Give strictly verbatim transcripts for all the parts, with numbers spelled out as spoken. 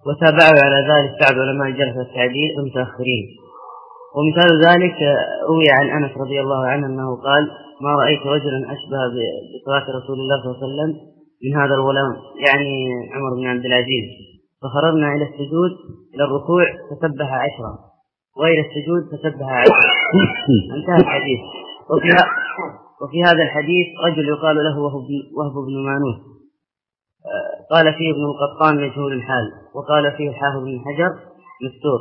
وتابعوا على ذلك بعض علماء الجرح والتعديل المتأخرين. ومثال ذلك روي عن أنس رضي الله عنه أنه قال: ما رأيت رجلا أشبه بصلاة رسول الله صلى الله عليه وسلم من هذا الغلام، يعني عمر بن عبد العزيز، فخرجنا إلى السجود إلى الركوع فسبح عشرا، وإلى السجود فسبح عشرا. انتهى الحديث. وفي, وفي هذا الحديث رجل يقال له وهب بن مانوس، قال فيه ابن القطان مجهول الحال، وقال فيه الحافظ بن حجر مستور،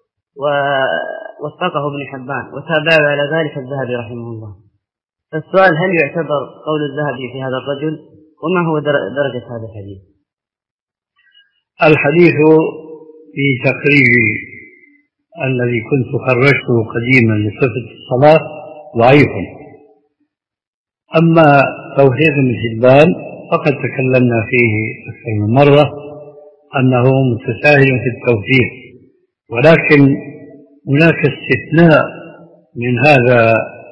ووثقه ابن حبان، وتابعه على ذلك الذهبي رحمه الله. فالسؤال: هل يعتبر قول الذهبي في هذا الرجل؟ وما هو درجة هذا الحديث؟ الحديث في تقرير الذي كنت خرجته قديما لصفة الصلاة ضعيف. أما توثيق ابن حبان فقد تكلمنا فيه أكثر من مرة أنه متساهل في التوثيق، ولكن هناك استثناء من هذا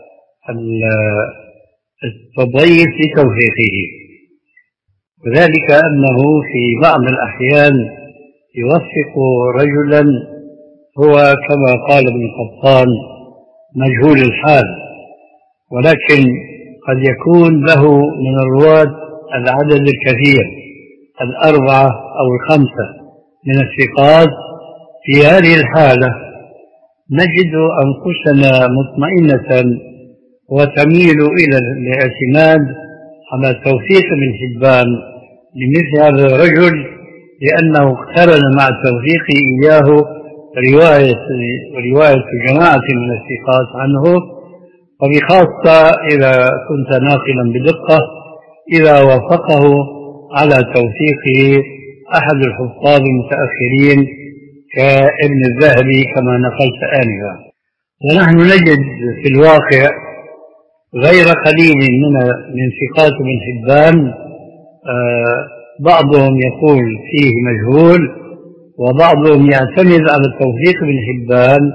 التضعيف في توثيقه، وذلك أنه في بعض الأحيان يوثق رجلا هو كما قال ابن قطان مجهول الحال، ولكن قد يكون له من الرواة العدد الكثير، الأربعة أو الخمسة من الثقات. في هذه الحالة نجد أنفسنا مطمئنة وتميل إلى الاعتماد على توثيق ابن حبان لمثل هذا الرجل، لأنه اقترن مع توثيقه إياه رواية, رواية جماعة من الثقات عنه، وبخاصة إذا كنت ناقلا بدقة إذا وافقه على توثيقه أحد الحفاظ المتأخرين كابن الذهبي كما نقلت آنفا. ونحن نجد في الواقع غير قليل من من ثقات ابن حبان آه بعضهم يقول فيه مجهول، وبعضهم يعتمد على توثيق ابن حبان.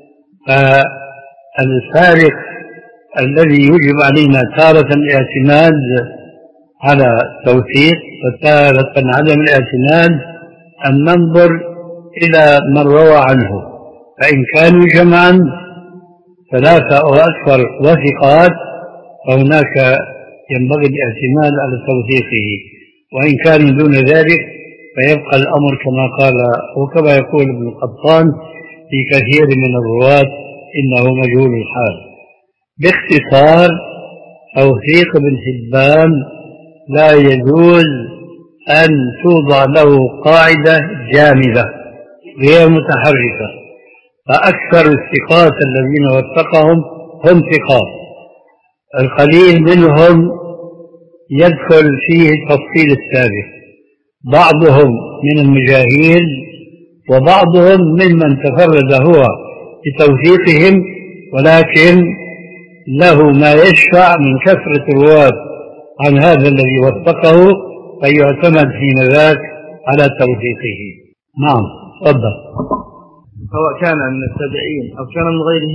فالفارق الذي يجب علينا تارة الاعتماد على التوثيق وتارة عدم الاعتماد أن ننظر إلى من روى عنه، فإن كانوا جمعا ثلاثة أو أكثر وثقات فهناك ينبغي الاعتماد على توثيقه، وإن كانوا دون ذلك فيبقى الأمر كما قال وكما يقول ابن القطان في كثير من الرواة إنه مجهول الحال. باختصار توثيق ابن حبان لا يجوز أن توضع له قاعدة جامدة غير متحركة، فأكثر الثقات الذين وثقهم هم ثقات، القليل منهم يدخل فيه التفصيل السابق، بعضهم من المجاهيل وبعضهم ممن تفرد هو بتوثيقهم، ولكن له ما يشفع من كثرة الرواة عن هذا الذي وثقه فيعتمد حين ذاك على توثيقه. نعم تفضل. سواء كان من التابعين أو كان من غيره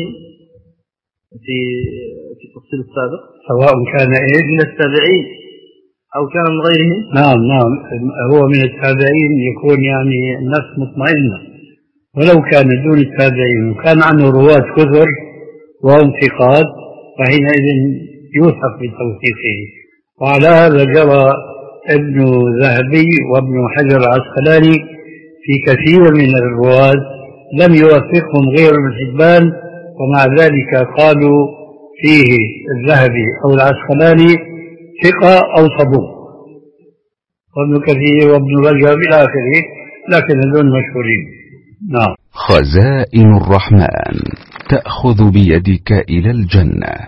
في في التفصيل السابق، سواء كان إيه من التابعين أو كان من غيره. نعم نعم هو من التابعين يكون يعني النفس مطمئنة، ولو كان دون التابعين وكان عنه رواة كثر وهم ثقات فحينئذ يوثق بتوثيقه. وعلى هذا جرى ابن ذهبي وابن حجر العسقلاني في كثير من الرواة لم يوثقهم غير ابن حبان، ومع ذلك قالوا فيه الذهبي أو العسقلاني ثقة أو صدوق، وابن كثير وابن رجب إلى آخره، لكن هذول مشهورين. نعم. خزائن الرحمن تأخذ بيدك إلى الجنة.